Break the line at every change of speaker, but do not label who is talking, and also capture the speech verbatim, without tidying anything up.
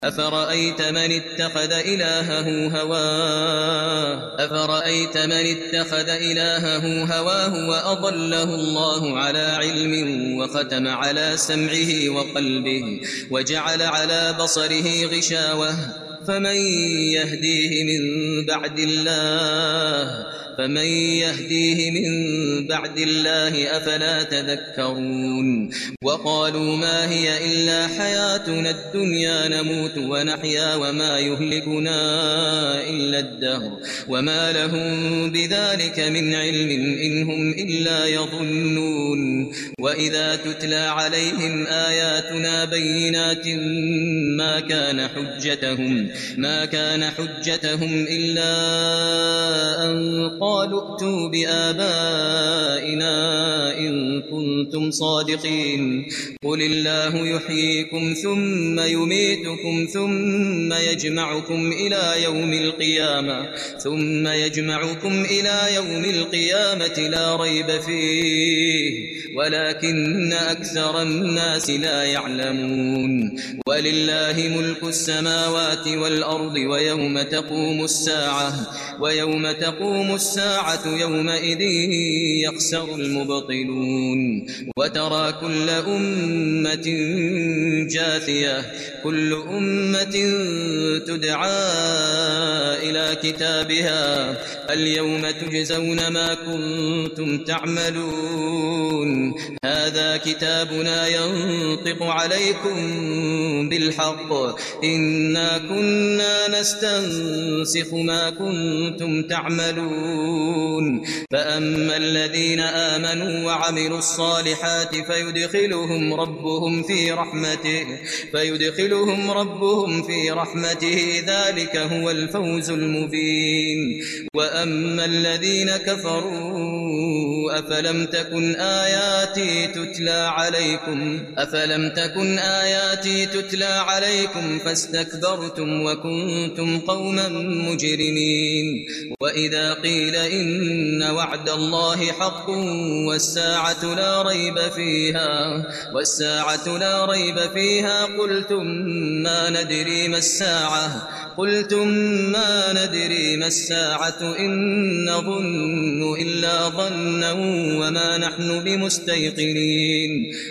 أفرأيت من اتخذ إلهه هواه أفرأيت من اتخذ إلهه هواه وأضله الله على علم وختم على سمعه وقلبه وجعل على بصره غشاوة فمن يهديه من بعد الله فمن يهديه من بعد الله أفلا تذكرون وقالوا ما هي إلا حياتنا الدنيا نموت ونحيا وما يهلكنا إلا الدهر وما لهم بذلك من علم إن هم إلا يظنون وإذا تتلى عليهم آياتنا بينات ما كان حجتهم ما كان حجتهم إلا أن قالوا ائتوا بآبائنا إن كنتم صادقين قل الله يحييكم ثم يميتكم ثم يجمعكم إلى يوم القيامة ثم يجمعكم إلى يوم القيامة لا ريب فيه ولكن أكثر الناس لا يعلمون ولله ملك السماوات والأرض ويوم تقوم الساعة ويوم تقوم الساعة يومئذ يخسر المبطلون وترى كل أمة جاثية كل أمة تدعى إلى كتابها اليوم تجزون ما كنتم تعملون هذا كتابنا ينطق عليكم بالحق إنا كنا نستنسخ ما كنتم تعملون فأما الذين آمنوا وعملوا الصالحات فيدخلهم ربهم في رحمته فيدخلهم ربهم في رحمته ذلك هو الفوز المبين وأما الذين كفروا أفلم تكن آياتي تتلى عليكم أفلم تكن آياتي تتلى عليكم فاستكبرتم وكنتم قوما مجرمين وإذا قيل إن وعد الله حق والساعة لا ريب فيها والساعة لا ريب فيها قلتم ما ندري ما الساعة قلتم ما ندري ما الساعة إن نظن إلا ظنا وما نحن بمستيقنين